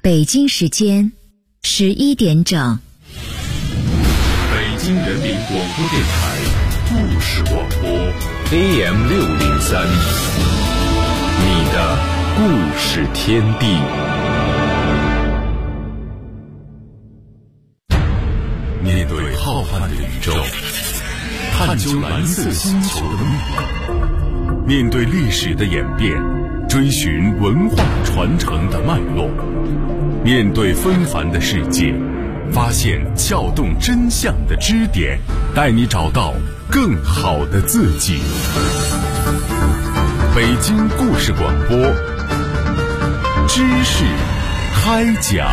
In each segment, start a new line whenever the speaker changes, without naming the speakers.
北京时间11点整。
北京人民广播电台故事广播 AM603，你的故事天地。面对浩瀚的宇宙，探究蓝色星球的秘密，面对历史的演变，追寻文化传承的脉络，面对纷繁的世界，发现撬动真相的支点，带你找到更好的自己。北京故事广播，知识开讲。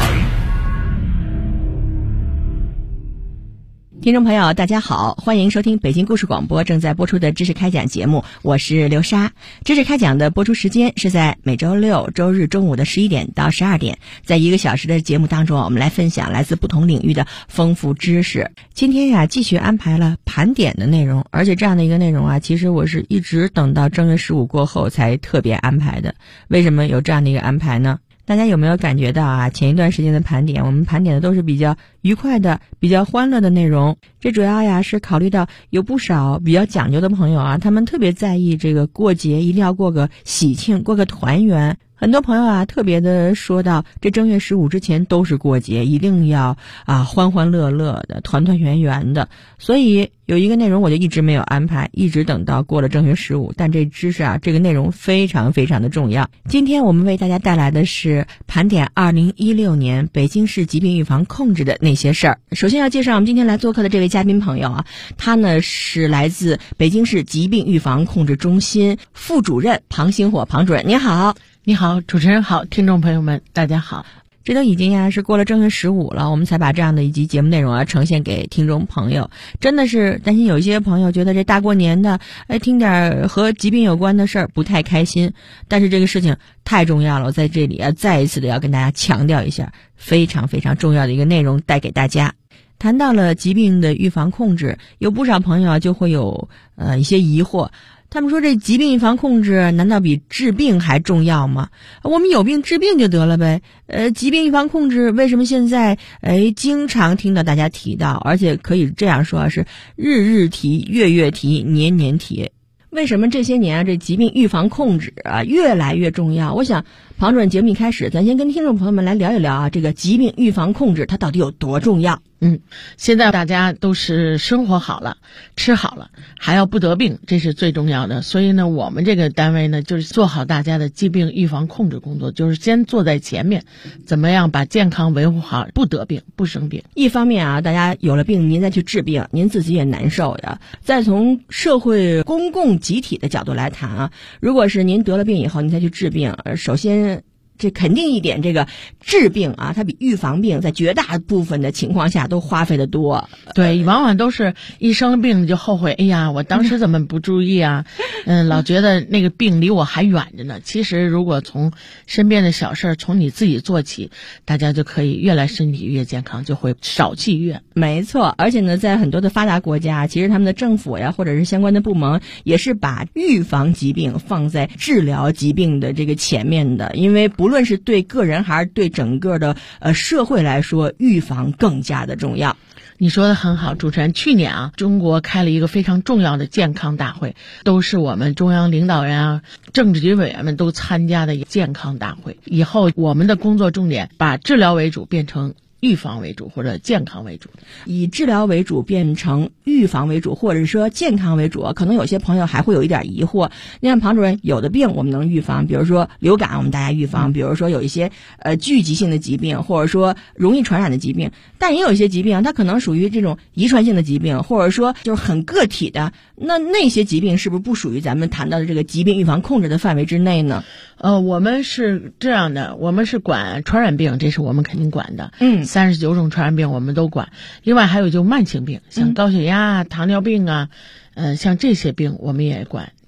听众朋友大家好，欢迎收听北京故事广播正在播出的知识开讲节目，我是刘莎。知识开讲的播出时间是在每周六周日中午的11点到12点，在1个小时的节目当中，我们来分享来自不同领域的丰富知识。今天继续安排了盘点的内容，而且这样的一个内容其实我是一直等到正月15过后才特别安排的。为什么有这样的一个安排呢？大家有没有感觉到前一段时间的盘点，我们盘点的都是比较愉快的、比较欢乐的内容。这主要是考虑到有不少比较讲究的朋友他们特别在意这个过节一定要过个喜庆，过个团圆。很多朋友特别的说到，这正月15之前都是过节，一定要欢欢乐乐的、团团圆圆的。所以有一个内容我就一直没有安排，一直等到过了正月15。但这知识这个内容非常非常的重要。今天我们为大家带来的是盘点2016年北京市疾病预防控制的那些事儿。首先要介绍我们今天来做客的这位嘉宾朋友他呢是来自北京市疾病预防控制中心副主任庞星火，庞主任您好。
你好，主持人好，听众朋友们大家好。
这都已经是过了正月15了，我们才把这样的一集节目内容呈现给听众朋友。真的是担心有一些朋友觉得这大过年的听点和疾病有关的事儿不太开心，但是这个事情太重要了，我在这里再一次的要跟大家强调一下，非常非常重要的一个内容带给大家。谈到了疾病的预防控制，有不少朋友就会有一些疑惑。他们说这疾病预防控制难道比治病还重要吗？我们有病治病就得了呗。疾病预防控制为什么现在经常听到大家提到，而且可以这样说是日日提、月月提、年年提？为什么这些年这疾病预防控制越来越重要？我想庞主任节目一开始咱先跟听众朋友们来聊一聊这个疾病预防控制它到底有多重要。
现在大家都是生活好了，吃好了，还要不得病，这是最重要的。所以呢，我们这个单位呢，就是做好大家的疾病预防控制工作，就是先做在前面，怎么样把健康维护好，不得病，不生病。
一方面大家有了病，您再去治病，您自己也难受呀。再从社会公共集体的角度来谈如果是您得了病以后，您再去治病，首先这肯定一点，这个治病它比预防病在绝大部分的情况下都花费的多。
对，往往都是一生病就后悔，哎呀，我当时怎么不注意老觉得那个病离我还远着呢。其实如果从身边的小事从你自己做起，大家就可以越来身体越健康，就会少气越。
没错，而且呢，在很多的发达国家，其实他们的政府或者是相关的部门也是把预防疾病放在治疗疾病的这个前面的，因为不论是对个人还是对整个的社会来说，预防更加的重要。
你说的很好，主持人。去年中国开了一个非常重要的健康大会，都是我们中央领导人政治局委员们都参加的健康大会。以后我们的工作重点把治疗为主变成预防为主或者健康为主，
以治疗为主变成预防为主或者说健康为主，可能有些朋友还会有一点疑惑。你看庞主任，有的病我们能预防，比如说流感我们大家预防，比如说有一些聚集性的疾病或者说容易传染的疾病，但也有一些疾病它可能属于这种遗传性的疾病，或者说就是很个体的，那些疾病是不是不属于咱们谈到的这个疾病预防控制的范围之内呢？
我们是这样的，我们是管传染病，这是我们肯定管的，39种传染病我们都管。另外还有就慢性病，像高血压、糖尿病像这些病我们也管。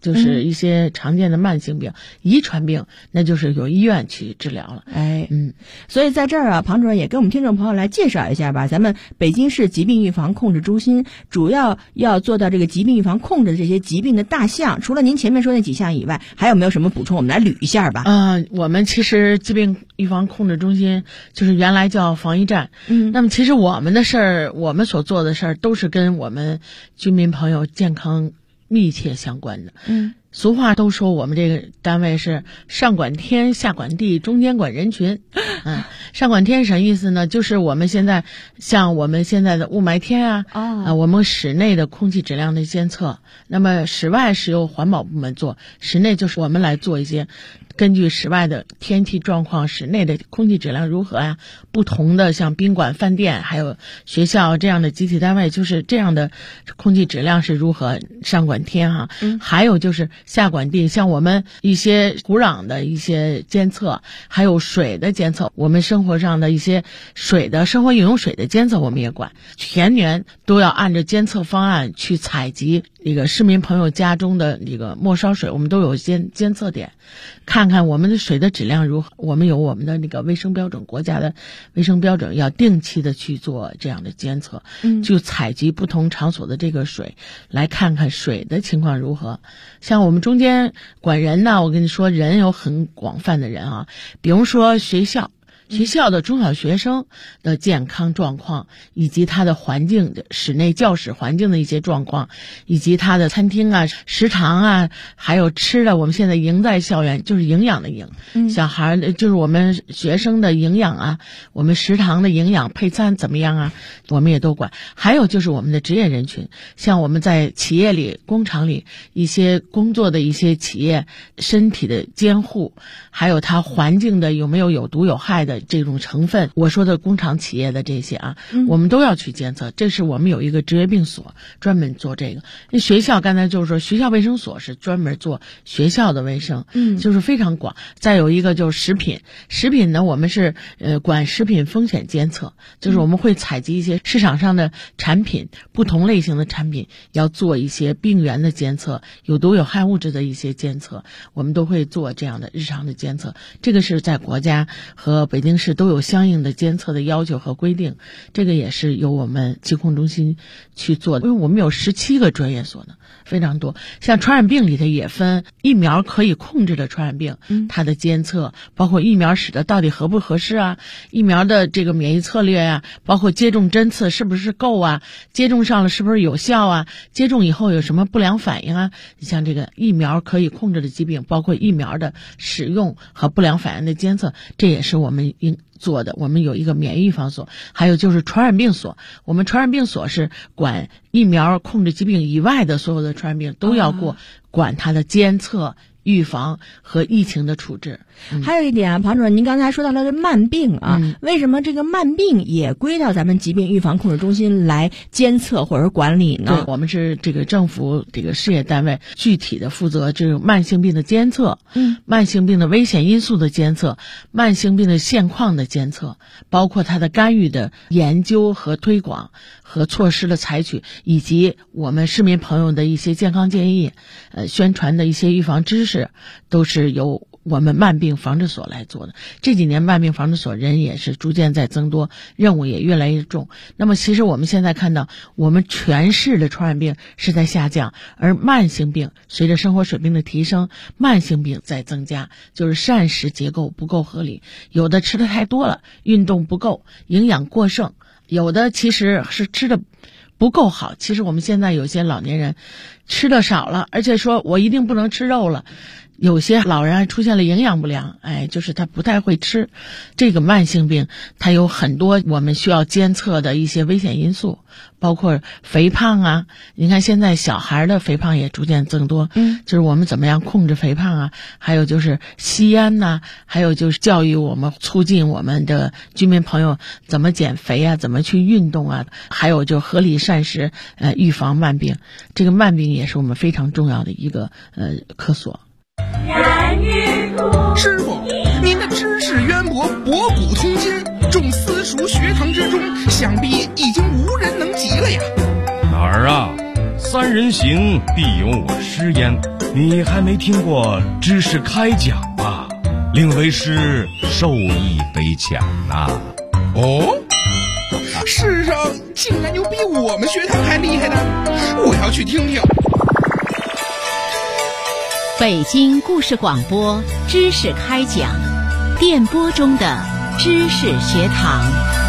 就是一些常见的慢性病、遗传病，那就是有医院去治疗了。
所以在这儿啊，庞主任也跟我们听众朋友来介绍一下吧。咱们北京市疾病预防控制中心主要要做到这个疾病预防控制的这些疾病的大项，除了您前面说那几项以外，还有没有什么补充？我们来捋一下吧。
我们其实疾病预防控制中心就是原来叫防疫站。那么其实我们的事儿，我们所做的事儿都是跟我们居民朋友健康密切相关的。俗话都说我们这个单位是上管天下管地中间管人群。上管天什么意思呢？就是我们现在像我们现在的雾霾天我们室内的空气质量的监测，那么室外是由环保部门做，室内就是我们来做一些根据室外的天气状况，室内的空气质量如何呀，不同的像宾馆、饭店还有学校这样的集体单位，就是这样的空气质量是如何，上管天还有就是下管地，像我们一些土壤的一些监测，还有水的监测，我们生活上的一些水的生活饮用水的监测我们也管，全年都要按照监测方案去采集这个市民朋友家中的这个末梢水，我们都有监测点，看看我们的水的质量如何。我们有我们的那个卫生标准，国家的卫生标准，要定期的去做这样的监测，就采集不同场所的这个水，来看看水的情况如何。像我们中间管人呢，我跟你说，人有很广泛的人比如说学校的中小学生的健康状况，以及他的环境的室内教室环境的一些状况，以及他的餐厅食堂还有吃的，我们现在营在校园，就是营养的营，小孩就是我们学生的营养我们食堂的营养配餐怎么样我们也都管。还有就是我们的职业人群，像我们在企业里、工厂里一些工作的一些企业身体的监护，还有他环境的有没有有毒有害的这种成分，我说的工厂企业的这些我们都要去监测。这是我们有一个职业病所专门做这个。学校刚才就是说学校卫生所是专门做学校的卫生，就是非常广。再有一个就是食品呢，我们是管食品风险监测，就是我们会采集一些市场上的产品，不同类型的产品要做一些病原的监测，有毒有害物质的一些监测，我们都会做这样的日常的监测。这个是在国家和北京市都有相应的监测的要求和规定，这个也是由我们疾控中心去做的。因为我们有17个专业所呢，非常多。像传染病里头也分疫苗可以控制的传染病，它的监测，包括疫苗使的到底合不合适疫苗的这个免疫策略包括接种针次是不是够接种上了是不是有效接种以后有什么不良反应你像这个疫苗可以控制的疾病，包括疫苗的使用和不良反应的监测，这也是我们应做的。我们有一个免疫预防所，还有就是传染病所。我们传染病所是管疫苗控制疾病以外的所有的传染病都要管它的监测、预防和疫情的处置。
还有一点庞主任，您刚才说到了这慢病为什么这个慢病也归到咱们疾病预防控制中心来监测或者管理呢？
对，我们是这个政府这个事业单位，具体的负责这种慢性病的监测，慢性病的危险因素的监测，慢性病的现况的监测，包括它的干预的研究和推广和措施的采取，以及我们市民朋友的一些健康建议，宣传的一些预防知识，都是由我们慢病防治所来做的。这几年慢病防治所人也是逐渐在增多，任务也越来越重。那么其实我们现在看到我们全市的传染病是在下降，而慢性病随着生活水平的提升，慢性病在增加，就是膳食结构不够合理，有的吃的太多了，运动不够，营养过剩，有的其实是吃的不够好。其实我们现在有些老年人吃的少了，而且说我一定不能吃肉了，有些老人还出现了营养不良，就是他不太会吃。这个慢性病它有很多我们需要监测的一些危险因素，包括肥胖你看现在小孩的肥胖也逐渐增多，就是我们怎么样控制肥胖还有就是吸烟还有就是教育我们，促进我们的居民朋友怎么减肥怎么去运动还有就合理膳食，预防慢病。这个慢病也是我们非常重要的一个科所。
师傅，您的知识渊博，博古通今，众私塾学堂之中，想必已经无人能及了呀。
哪儿啊？三人行，必有我师焉。 你还没听过知识开讲吧？令为师受益匪浅呐。
哦，世上竟然有比我们学堂还厉害的，我要去听听。
北京故事广播知识开讲，电波中的知识学堂。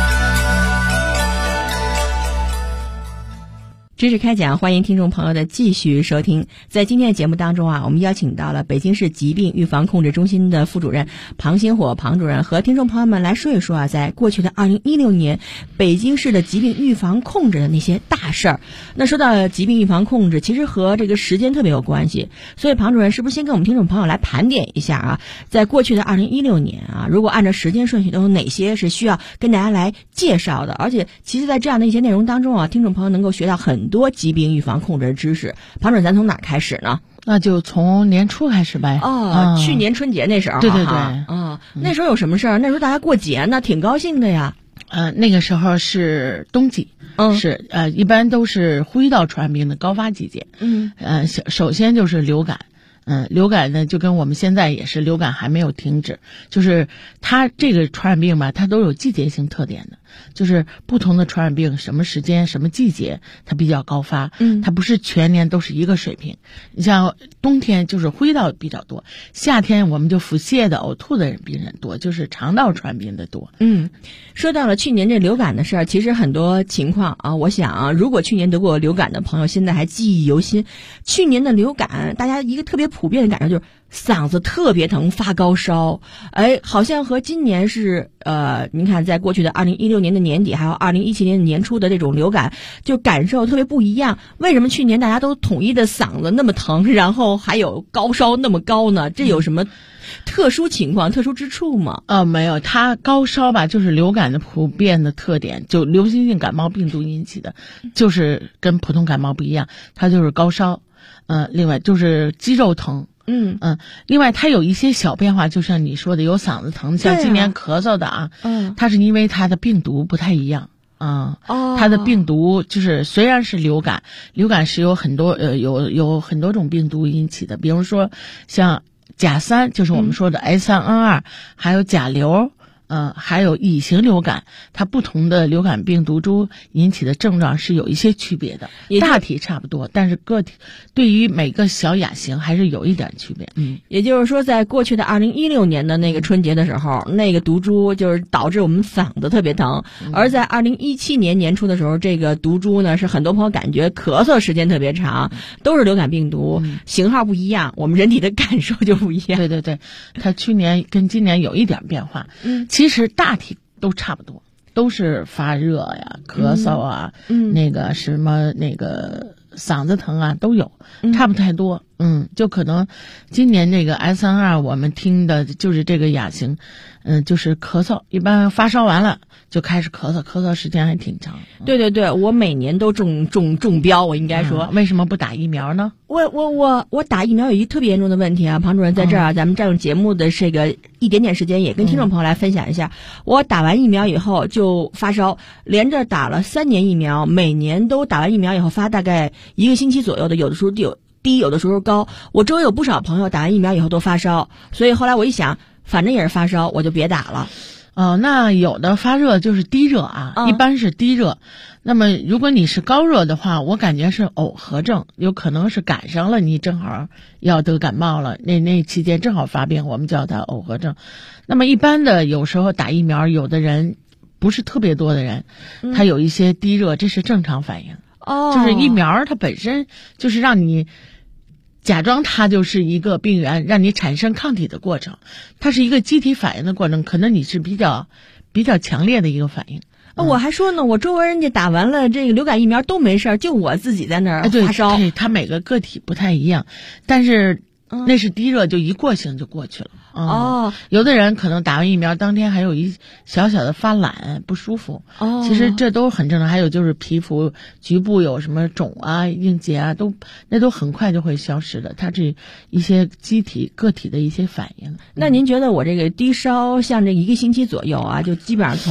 知识开讲，欢迎听众朋友的继续收听。在今天的节目当中啊，我们邀请到了北京市疾病预防控制中心的副主任庞星火庞主任，和听众朋友们来说一说啊，在过去的2016年，北京市的疾病预防控制的那些大事儿。那说到疾病预防控制，其实和这个时间特别有关系，所以庞主任是不是先跟我们听众朋友来盘点一下啊，在过去的2016年啊，如果按照时间顺序，都有哪些是需要跟大家来介绍的？而且其实在这样的一些内容当中啊，听众朋友能够学到很多疾病预防控制的知识。庞主任，咱从哪儿开始呢？
那就从年初开始呗。
去年春节那时候。
对对对。
那时候有什么事儿？那时候大家过节呢，挺高兴的呀。
那个时候是冬季，是一般都是呼吸道传染病的高发季节。首先就是流感。流感呢，就跟我们现在也是流感还没有停止，就是它这个传染病吧，它都有季节性特点的，就是不同的传染病什么时间什么季节它比较高发，它不是全年都是一个水平。你像冬天就是呼吸道比较多，夏天我们就腹泻的呕吐的病人多，就是肠道传染病的多。
说到了去年这流感的事儿，其实很多情况啊，我想啊，如果去年得过流感的朋友现在还记忆犹新。去年的流感，大家一个特别普遍的感受就是嗓子特别疼，发高烧。好像和今年是您看在过去的2016年的年底还有2017年的年初的这种流感就感受特别不一样。为什么去年大家都统一的嗓子那么疼，然后还有高烧那么高呢？这有什么特殊情况、特殊之处吗？
没有，它高烧吧，就是流感的普遍的特点，就流行性感冒病毒引起的，就是跟普通感冒不一样，它就是高烧。另外就是肌肉疼。另外它有一些小变化，就像你说的有嗓子疼，像今年咳嗽的啊，它是因为它的病毒不太一样。它的病毒就是虽然是流感是有很多有很多种病毒引起的，比如说像甲3，就是我们说的 H3N2，还有甲流。还有乙型流感，它不同的流感病毒株引起的症状是有一些区别的，大体差不多，但是个体对于每个小亚型还是有一点区别。
也就是说，在过去的2016年的那个春节的时候，那个毒株就是导致我们嗓子特别疼，而在2017年年初的时候，这个毒株呢是很多朋友感觉咳嗽时间特别长，都是流感病毒，型号不一样，我们人体的感受就不一样。
对对对，它去年跟今年有一点变化。其实大体都差不多，都是发热呀、咳嗽啊，那个什么那个嗓子疼啊都有，差不太多。就可能今年这个 S3R 我们听的就是这个亚型，就是咳嗽，一般发烧完了就开始咳嗽时间还挺长。
对对对，我每年都中标，我应该说。
为什么不打疫苗呢？
我打疫苗有一特别严重的问题啊，庞主任在这儿咱们占用节目的这个一点点时间，也跟听众朋友来分享一下。我打完疫苗以后就发烧，连着打了3年疫苗，每年都打完疫苗以后发大概1个星期左右的，有的时候低，有的时候高。我周围有不少朋友打完疫苗以后都发烧，所以后来我一想，反正也是发烧，我就别打了。
那有的发热就是低热啊，一般是低热。那么如果你是高热的话，我感觉是耦合症，有可能是赶上了你正好要得感冒了，那期间正好发病，我们叫它耦合症。那么一般的有时候打疫苗，有的人不是特别多的人，他有一些低热，这是正常反应。就是疫苗它本身就是让你假装它就是一个病原，让你产生抗体的过程，它是一个机体反应的过程，可能你是比较强烈的一个反应。
我还说呢，我周围人家打完了这个流感疫苗都没事，就我自己在那儿发烧。
对，它每个个体不太一样，但是那是低热，就一过性就过去了。有的人可能打完疫苗当天还有一小小的发懒不舒服。其实这都很正常。还有就是皮肤局部有什么肿啊、硬结啊，那都很快就会消失的。它是一些个体的一些反应。
那您觉得我这个低烧像这1个星期左右啊，就基本上从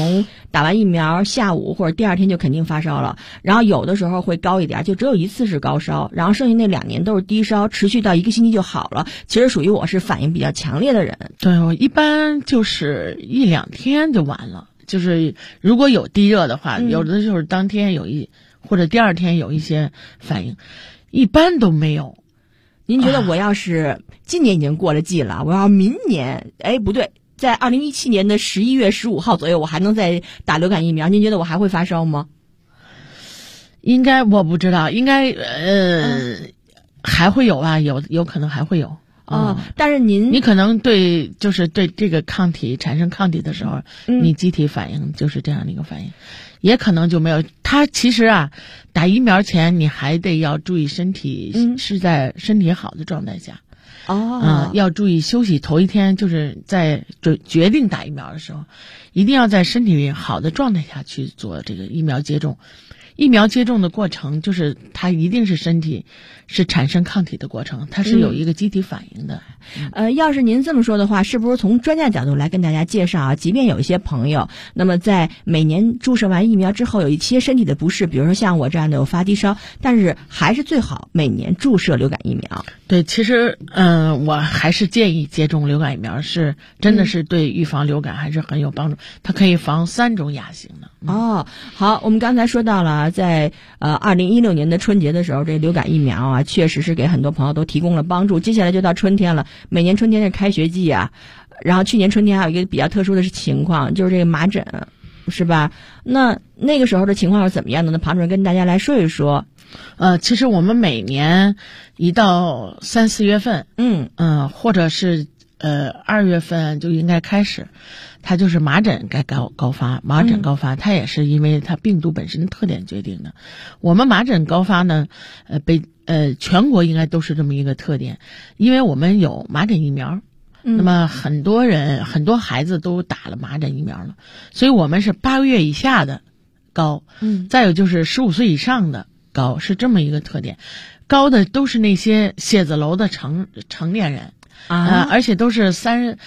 打完疫苗下午或者第二天就肯定发烧了，然后有的时候会高一点，就只有一次是高烧，然后剩下那2年都是低烧，持续到1个星期就好了。其实属于我是反应比较强烈的人。
对，我一般就是1-2天就完了，就是如果有低热的话，有的就是当天或者第二天有一些反应，一般都没有。
您觉得我要是今年已经过了季了，我要明年，不对，在2017年的11月15号左右，我还能再打流感疫苗，您觉得我还会发烧吗？
应该我不知道，应该还会有吧，有可能还会有。
但是你
可能对这个抗体产生抗体的时候，你机体反应就是这样的一个反应，也可能就没有。它其实打疫苗前你还得要注意身体是在身体好的状态下。要注意休息。头一天就是在决定打疫苗的时候，一定要在身体好的状态下去做这个疫苗接种。疫苗接种的过程就是它一定是身体是产生抗体的过程，它是有一个机体反应的。
要是您这么说的话，是不是从专家角度来跟大家介绍即便有一些朋友，那么在每年注射完疫苗之后有一些身体的不适，比如说像我这样的有发低烧，但是还是最好每年注射流感疫苗。
对，其实我还是建议接种流感疫苗，是真的是对预防流感还是很有帮助，它可以防3种亚型的。
好，我们刚才说到了在2016年的春节的时候，这流感疫苗确实是给很多朋友都提供了帮助。接下来就到春天了，每年春天是开学季然后去年春天还有一个比较特殊的情况，就是这个麻疹，是吧？那个时候的情况是怎么样的呢？庞主任跟大家来说一说。
其实我们每年一到3-4月份，或者是2月份就应该开始，它就是麻疹该高发，麻疹高发，它也是因为它病毒本身的特点决定的。我们麻疹高发呢，全国应该都是这么一个特点，因为我们有麻疹疫苗。那么很多孩子都打了麻疹疫苗了，所以我们是8个月以下的高，再有就是15岁以上的高，是这么一个特点。高的都是那些写字楼的成年人而且都是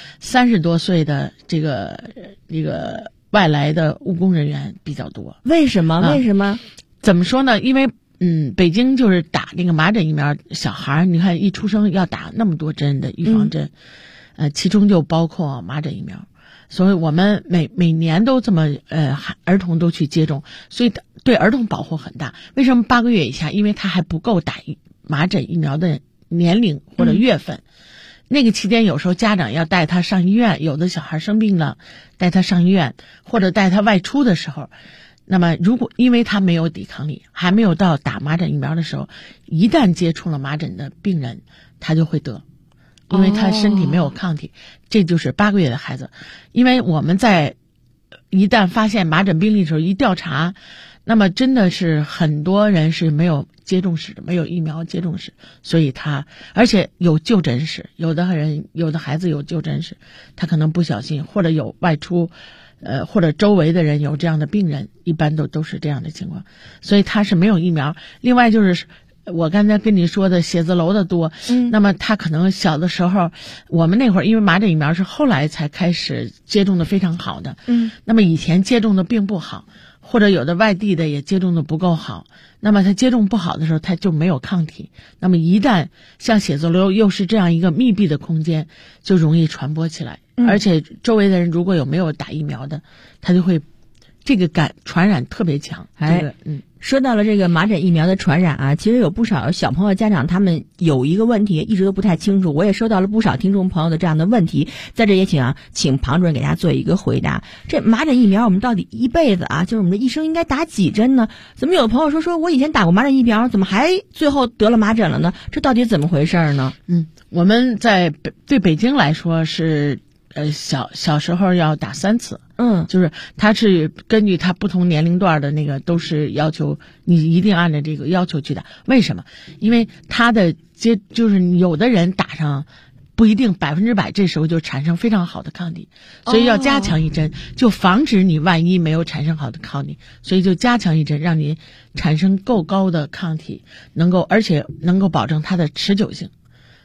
30多岁的这个外来的务工人员比较多。
为什么？
怎么说呢？因为北京就是打这个麻疹疫苗，小孩你看一出生要打那么多针的预防针，其中就包括麻疹疫苗，所以我们每年都这么儿童都去接种，所以对儿童保护很大。为什么8个月以下？因为他还不够打麻疹疫苗的年龄或者月份。那个期间有时候家长要带他上医院，有的小孩生病了带他上医院，或者带他外出的时候，那么如果因为他没有抵抗力，还没有到打麻疹疫苗的时候，一旦接触了麻疹的病人，他就会得，因为他身体没有抗体。这就是8个月的孩子。因为我们在一旦发现麻疹病例的时候一调查，那么真的是很多人是没有接种史的，没有疫苗接种史，所以而且有就诊史，有的孩子有就诊史，他可能不小心或者有外出或者周围的人有这样的病人，一般都是这样的情况，所以他是没有疫苗。另外就是我刚才跟你说的写字楼的多，那么他可能小的时候，我们那会儿因为麻疹疫苗是后来才开始接种的非常好的，那么以前接种的并不好，或者有的外地的也接种的不够好，那么他接种不好的时候他就没有抗体，那么一旦像写字楼又是这样一个密闭的空间，就容易传播起来，而且周围的人如果没有打疫苗的，他就会这个传染特别强。
说到了这个麻疹疫苗的传染其实有不少小朋友家长他们有一个问题一直都不太清楚，我也收到了不少听众朋友的这样的问题，在这也请庞主任给大家做一个回答。这麻疹疫苗我们到底一辈子就是我们的一生应该打几针呢？怎么有的朋友说我以前打过麻疹疫苗，怎么还最后得了麻疹了呢？这到底怎么回事呢？
我们对北京来说是小时候要打3次。就是它是根据它不同年龄段的那个都是要求你一定按照这个要求去打。为什么？因为它的就是有的人打上不一定100%，这时候就产生非常好的抗体，所以要加强一针，就防止你万一没有产生好的抗体，所以就加强一针，让你产生够高的抗体，而且能够保证它的持久性。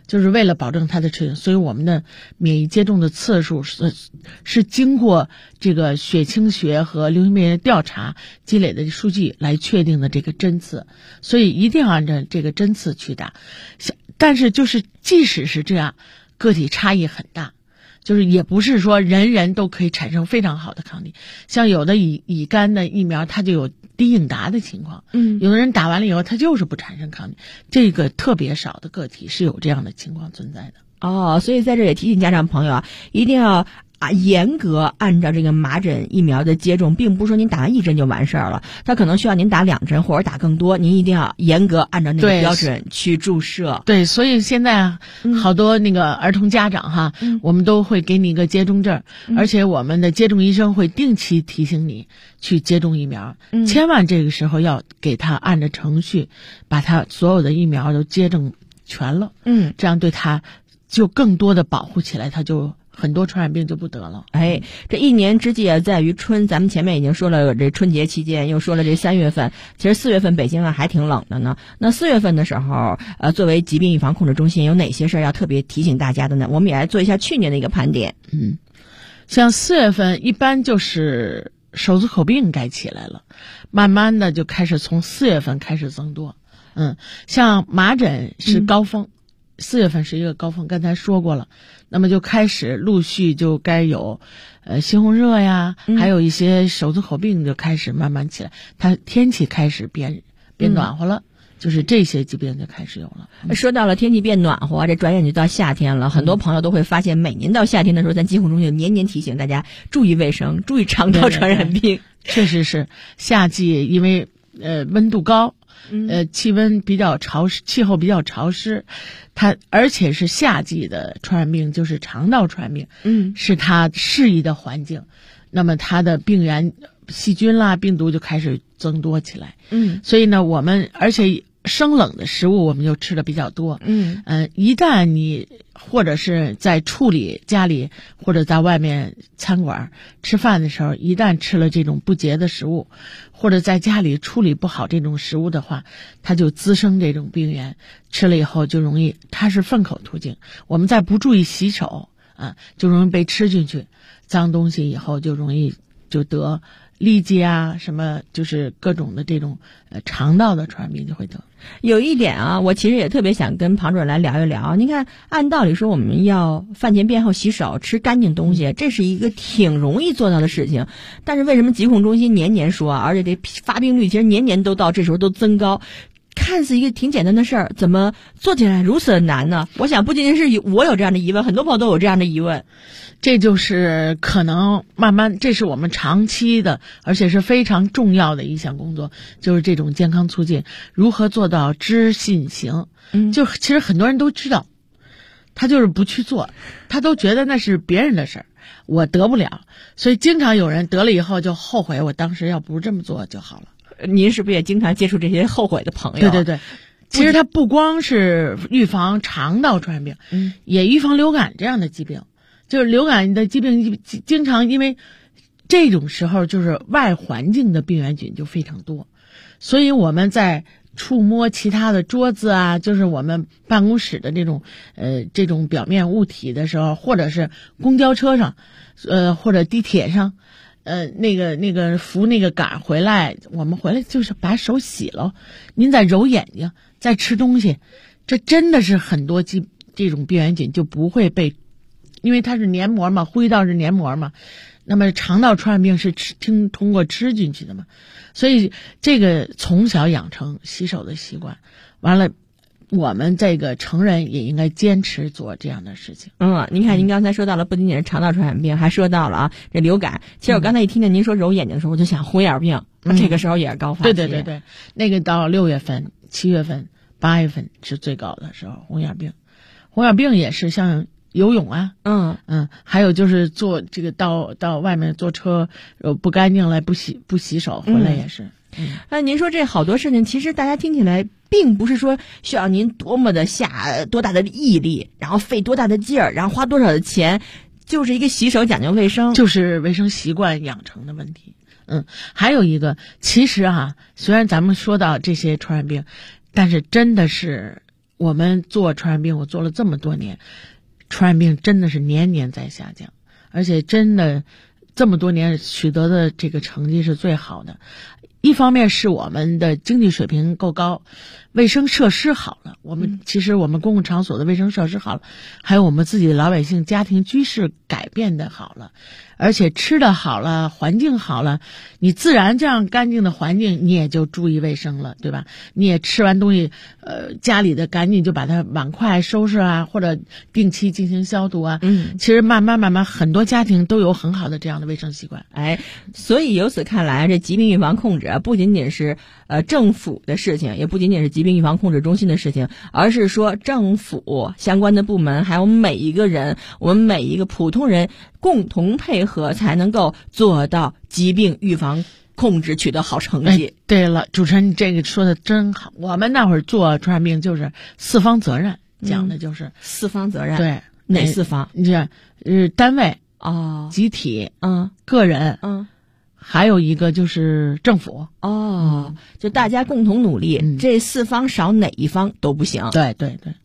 就是为了保证它的持久，所以我们的免疫接种的次数是经过这个血清学和流行病学调查积累的数据来确定的这个针次，所以一定要按照这个针次去打。但是就是即使是这样，个体差异很大。就是也不是说人人都可以产生非常好的抗体，像有的乙肝的疫苗它就有低应答的情况，有的人打完了以后他就是不产生抗体，这个特别少的个体是有这样的情况存在的。
哦，所以在这里提醒家长朋友啊，一定要严格按照这个麻疹疫苗的接种，并不是说您打完1针就完事儿了，它可能需要您打2针或者打更多，您一定要严格按照那个标准去注射。
对，所以现在好多那个儿童家长哈，我们都会给你一个接种证，而且我们的接种医生会定期提醒你去接种疫苗，千万这个时候要给他按照程序把他所有的疫苗都接种全了，这样对他就更多的保护起来，他就很多传染病就不得了。
哎，这一年之计在于春，咱们前面已经说了，这春节期间又说了这3月份，其实4月份北京啊还挺冷的呢。那4月份的时候，作为疾病预防控制中心，有哪些事儿要特别提醒大家的呢？我们也来做一下去年的一个盘点。
像4月份一般就是手足口病该起来了，慢慢的就开始从4月份开始增多。像麻疹是高峰。4月份是一个高峰，刚才说过了，那么就开始陆续就该有猩红热呀，还有一些手足口病就开始慢慢起来，它天气开始变暖和了，就是这些疾病就开始有了。
说到了天气变暖和，这转眼就到夏天了，很多朋友都会发现，每年到夏天的时候，咱疾控中心年年提醒大家注意卫生，注意肠道传染病。
确实是夏季，因为温度高。气温比较潮湿，气候比较潮湿，而且是夏季的传染病，就是肠道传染病，是它适宜的环境，那么它的病原细菌啦、病毒就开始增多起来。所以呢，而且生冷的食物我们就吃的比较多。一旦你或者是在家里或者在外面餐馆吃饭的时候，一旦吃了这种不洁的食物，或者在家里处理不好这种食物的话，它就滋生这种病原，吃了以后就容易，它是粪口途径，我们再不注意洗手就容易被吃进去，脏东西以后就容易就得痢疾啊，什么就是各种的这种肠道的传染病就会得。
有一点啊，我其实也特别想跟庞主任来聊一聊。您看，按道理说我们要饭前便后洗手，吃干净东西，这是一个挺容易做到的事情。但是为什么疾控中心年年说，而且这发病率其实年年都到这时候都增高？看似一个挺简单的事儿，怎么做起来如此的难呢？我想不仅仅是我有这样的疑问，很多朋友都有这样的疑问。
这就是可能慢慢，这是我们长期的，而且是非常重要的一项工作，就是这种健康促进，如何做到知信行。就其实很多人都知道，他就是不去做，他都觉得那是别人的事儿，我得不了，所以经常有人得了以后就后悔，我当时要不是这么做就好了。
您是不是也经常接触这些后悔的朋友？
对，其实它不光是预防肠道传染病，也预防流感这样的疾病。就是流感的疾病经常因为这种时候就是外环境的病原菌就非常多，所以我们在触摸其他的桌子啊，就是我们办公室的这种表面物体的时候，或者是公交车上或者地铁上那个扶那个杆回来，我们回来就是把手洗了，您再揉眼睛再吃东西，这真的是很多这种病原菌就不会被，因为它是黏膜嘛，呼吸道是黏膜嘛，那么肠道传染病是通过吃进去的嘛，所以这个从小养成洗手的习惯，完了我们这个成人也应该坚持做这样的事情。
您看您刚才说到了不仅仅是肠道传染病，还说到了这流感。其实我刚才一听见您说揉眼睛的时候，我就想红眼病，这个时候也是高发期。
对，那个到6月份、7月份、8月份是最高的时候，红眼病。红眼病也是像游泳啊，还有就是坐这个到外面坐车不干净了，不洗手回来也是。
那您说这好多事情，其实大家听起来并不是说需要您多么的下多大的毅力，然后费多大的劲儿，然后花多少的钱，就是一个洗手讲究卫生，
就是卫生习惯养成的问题。还有一个，其实虽然咱们说到这些传染病，但是真的是我们做传染病，我做了这么多年，传染病真的是年年在下降，而且真的这么多年取得的这个成绩是最好的。一方面是我们的经济水平够高，卫生设施好了，其实我们公共场所的卫生设施好了，还有我们自己的老百姓家庭居室改变的好了，而且吃的好了，环境好了，你自然这样干净的环境，你也就注意卫生了，对吧？你也吃完东西，家里的赶紧就把它碗筷收拾啊，或者定期进行消毒啊。其实慢慢很多家庭都有很好的这样的卫生习惯。
所以由此看来，这疾病预防控制不仅仅是政府的事情，也不仅仅是疾病预防控制中心的事情，而是说政府相关的部门还有每一个人，我们每一个普通人共同配合，才能够做到疾病预防控制取得好成绩。
对了，主持人你这个说的真好。我们那会儿做传染病就是四方责任，讲的就是
四方责任。
对，
哪四方？
你这单位集体个人还有一个就是政府
就大家共同努力，这四方少哪一方都不行。
对对对。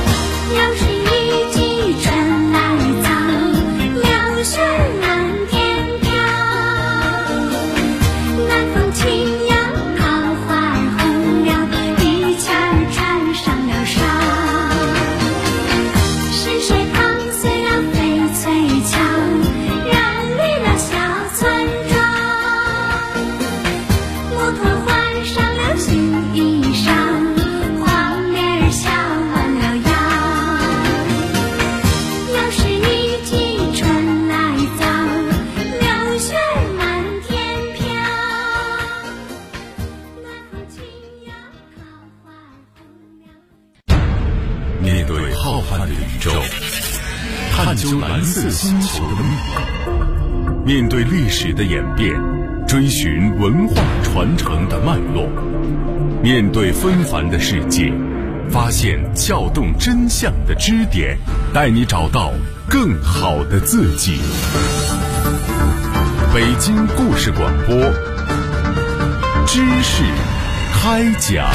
流水一季传来早，流水满天
对浩瀚的宇宙，探究蓝色星球的秘密，面对历史的演变，追寻文化传承的脉络，面对纷繁的世界，发现撬动真相的支点，带你找到更好的自己。北京故事广播，知识开讲。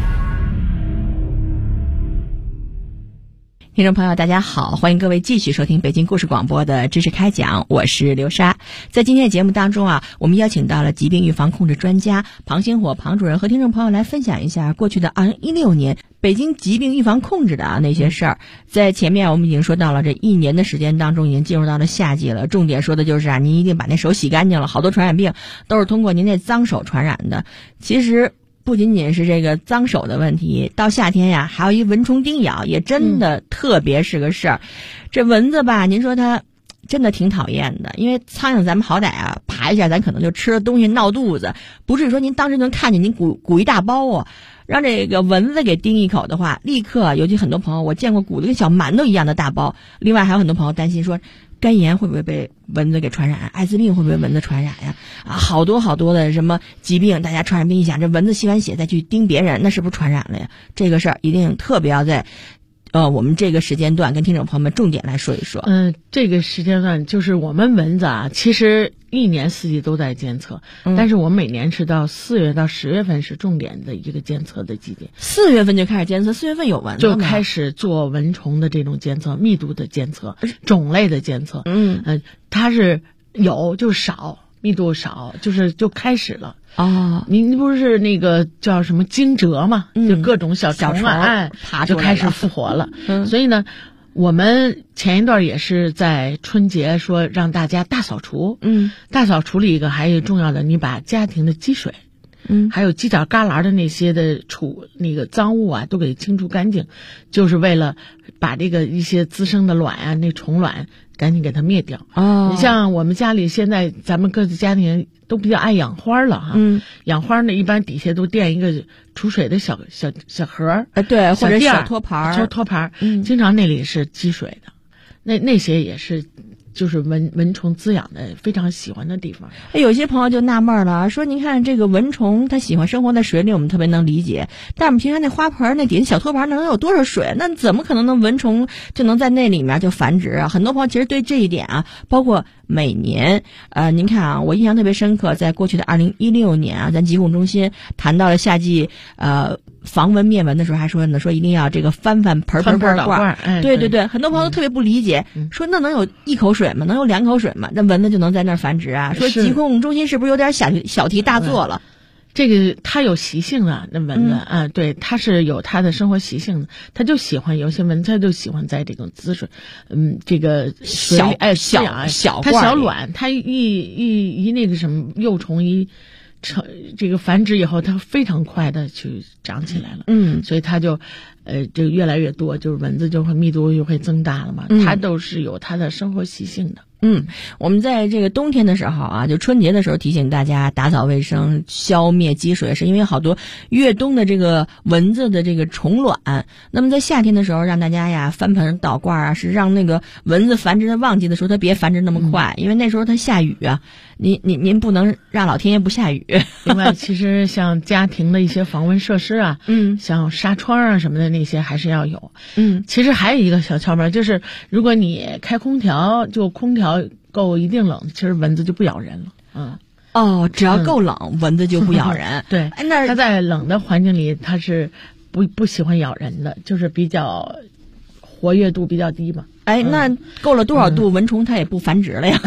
听众朋友大家好，欢迎各位继续收听北京故事广播的知识开讲，我是刘莎。在今天的节目当中啊，我们邀请到了疾病预防控制专家庞星火庞主任和听众朋友来分享一下过去的2016年北京疾病预防控制的那些事儿。在前面我们已经说到了，这一年的时间当中已经进入到了夏季了，重点说的就是您一定把那手洗干净了，好多传染病都是通过您那脏手传染的。其实不仅仅是这个脏手的问题，到夏天呀，还有一蚊虫叮咬，也真的特别是个事儿。这蚊子吧，您说它真的挺讨厌的，因为苍蝇咱们好歹啊爬一下，咱可能就吃了东西闹肚子，不至于说您当时能看见您鼓一大包啊。让这个蚊子给叮一口的话，立刻，尤其很多朋友我见过鼓得跟小馒头一样的大包。另外还有很多朋友担心说，肝炎会不会被蚊子给传染？艾滋病会不会蚊子传染呀？好多的什么疾病，大家传染病一想，这蚊子吸完血再去叮别人，那是不是传染了呀？这个事儿一定特别要在我们这个时间段跟听众朋友们重点来说一说。
这个时间段就是我们蚊子啊，其实一年四季都在监测，但是我们每年是到4月到10月份是重点的一个监测的季节。
4月份就开始监测，4月份有蚊子
就开始做蚊虫的这种监测，密度的监测，种类的监测。它是有就少，密度少，就开始了。您不是那个叫什么惊蛰嘛？就各种小虫啊，就开始复活了。所以呢，我们前一段也是在春节说让大家大扫除。大扫除里一个还有重要的，你把家庭的积水，还有犄角旮旯的那些的那个脏物啊，都给清除干净，就是为了把这个一些滋生的卵啊，那虫卵赶紧给它灭掉。你像我们家里现在咱们各自家庭都比较爱养花了哈。养花呢，一般底下都垫一个储水的小盒，
对，或者小托盘，
经常那里是积水的，那些也是。就是蚊虫滋养的非常喜欢的地方。
有些朋友就纳闷了，说您看这个蚊虫它喜欢生活在水里，我们特别能理解，但我们平常那花盆那底下小托盘能有多少水？那怎么可能蚊虫就能在那里面就繁殖啊？很多朋友其实对这一点啊，包括每年您看啊，我印象特别深刻，在过去的2016年啊，咱疾控中心谈到了夏季防蚊灭蚊的时候，还说呢，说一定要这个翻盆罐。对，很多朋友都特别不理解，说那能有1口水吗？能有2口水吗？那蚊子就能在那儿繁殖啊？说疾控中心是不是有点小题大做了？
这个它有习性的，那蚊子对，它是有它的生活习性的，它就喜欢，有些蚊子它就喜欢在这种滋水，这个
小
它小卵，它一那个什么幼虫这个繁殖以后，它非常快的去长起来了。所以它就越来越多，就是蚊子就会密度就会增大了嘛。它都是有它的生活习性的。
我们在这个冬天的时候啊，就春节的时候提醒大家打扫卫生、消灭积水，是因为好多越冬的这个蚊子的这个虫卵。那么在夏天的时候，让大家呀翻盆倒罐啊，是让那个蚊子繁殖的旺季的时候，它别繁殖那么快，因为那时候它下雨啊。您不能让老天爷不下雨。
另外，其实像家庭的一些防蚊设施啊，像纱窗啊什么的那些还是要有。其实还有一个小窍门，就是如果你开空调，就空调够一定冷，其实蚊子就不咬人了。
只要够冷，蚊子就不咬人。
对，那它在冷的环境里，它是不喜欢咬人的，就是比较活跃度比较低嘛。
那够了多少度，蚊虫它也不繁殖了呀？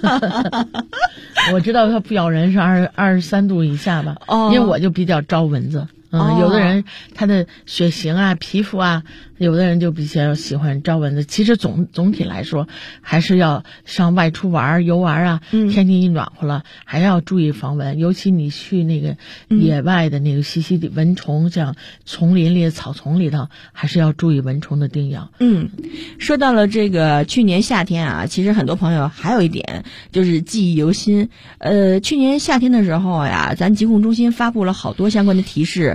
我知道它不咬人是23度以下吧，因为我就比较招蚊子。有的人他的血型啊、皮肤啊，有的人就比较喜欢招蚊子。其实总体来说，还是要上外出玩游玩啊。天气一暖和了，还要注意防蚊。尤其你去那个野外的那个栖息地，蚊虫像丛林里、草丛里头，还是要注意蚊虫的叮咬。
说到了这个去年夏天啊，其实很多朋友还有一点就是记忆犹新。去年夏天的时候呀，咱疾控中心发布了好多相关的提示。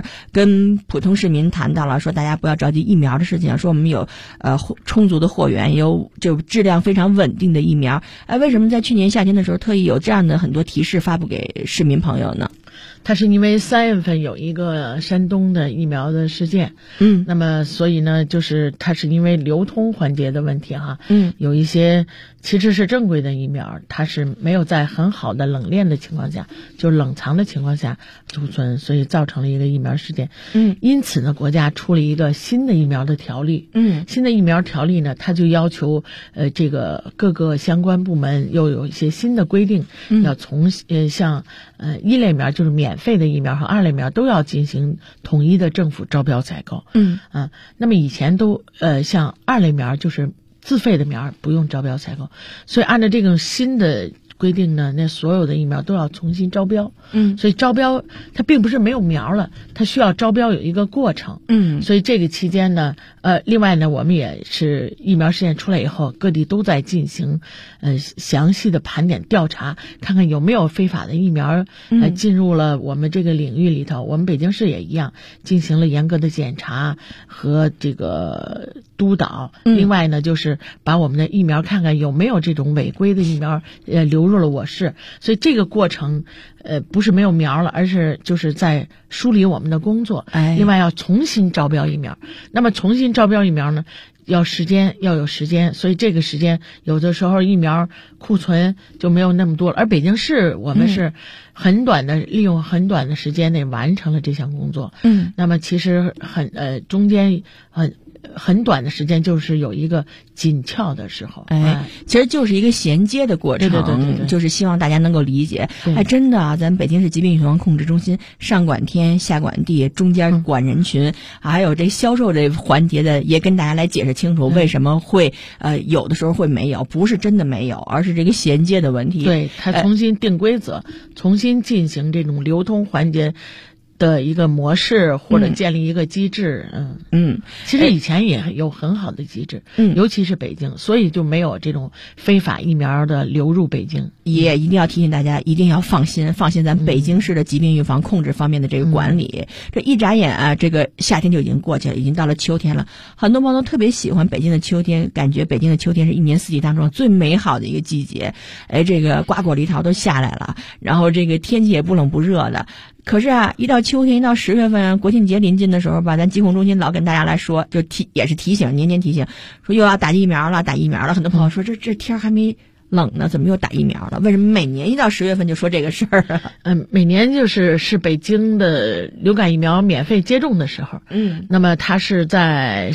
跟普通市民谈到了说大家不要着急疫苗的事情，说我们有充足的货源，有就质量非常稳定的疫苗。为什么在去年夏天的时候特意有这样的很多提示发布给市民朋友呢？
它是因为3月份有一个山东的疫苗的事件，那么所以呢，就是它是因为流通环节的问题哈，有一些其实是正规的疫苗，它是没有在很好的冷链的情况下，就冷藏的情况下储存，所以造成了一个疫苗事件。因此呢，国家出了一个新的疫苗的条例，新的疫苗条例呢，它就要求这个各个相关部门又有一些新的规定，要从像1类苗就是免费的疫苗和2类苗都要进行统一的政府招标采购。那么以前都像2类苗就是自费的苗不用招标采购，所以按照这种新的规定呢，那所有的疫苗都要重新招标。所以招标它并不是没有苗了，它需要招标有一个过程。所以这个期间呢，另外呢，我们也是疫苗事件出来以后，各地都在进行详细的盘点调查，看看有没有非法的疫苗进入了我们这个领域里头。我们北京市也一样，进行了严格的检查和这个督导。另外呢，就是把我们的疫苗看看有没有这种违规的疫苗流入了我市。所以这个过程不是没有苗了，而是就是在梳理我们的工作。另外要重新招标疫苗，那么重新招标疫苗呢，要有时间，所以这个时间有的时候疫苗库存就没有那么多了。而北京市我们是利用很短的时间内完成了这项工作。那么其实中间很短的时间，就是有一个紧俏的时候。
其实就是一个衔接的过程。对，就是希望大家能够理解。真的啊，咱北京市疾病预防控制中心上管天下管地，中间管人群，还有这销售这环节的，也跟大家来解释清楚为什么会有的时候会没有，不是真的没有，而是这个衔接的问题。
对，它重新定规则，重新进行这种流通环节的一个模式，或者建立一个机制。其实以前也有很好的机制，尤其是北京，所以就没有这种非法疫苗的流入北京。
也一定要提醒大家，一定要放心咱北京市的疾病预防控制方面的这个管理。这一眨眼啊，这个夏天就已经过去了，已经到了秋天了。很多朋友都特别喜欢北京的秋天，感觉北京的秋天是一年四季当中最美好的一个季节。这个瓜果梨桃都下来了，然后这个天气也不冷不热的。可是啊，一到秋天，一到10月份，国庆节临近的时候吧，咱疾控中心老跟大家来说，也是提醒，年年提醒，说又要打疫苗了。很多朋友说这天还没冷呢，怎么又打疫苗了？为什么每年一到10月份就说这个事儿啊？
每年是北京的流感疫苗免费接种的时候。那么它是在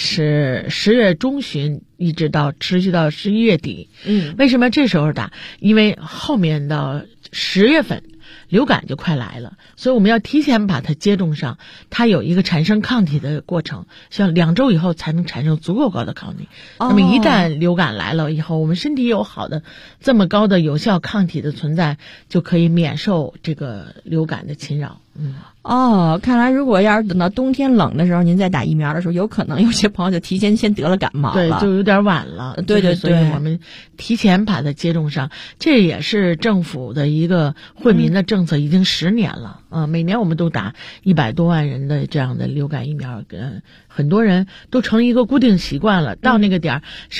10月中旬一直持续到11月底。为什么这时候打？因为后面到10月份流感就快来了，所以我们要提前把它接种上，它有一个产生抗体的过程，像2周以后才能产生足够高的抗体。那么一旦流感来了以后，我们身体有好的这么高的有效抗体的存在，就可以免受这个流感的侵扰。
看来如果要是等到冬天冷的时候，您再打疫苗的时候，有可能有些朋友就提前先得了感冒了。
对，就有点晚了。
对，
所以我们提前把它接种上，这也是政府的一个惠民的政策，已经10年了。每年我们都打100多万人的这样的流感疫苗，很多人都成一个固定习惯了，到那个点儿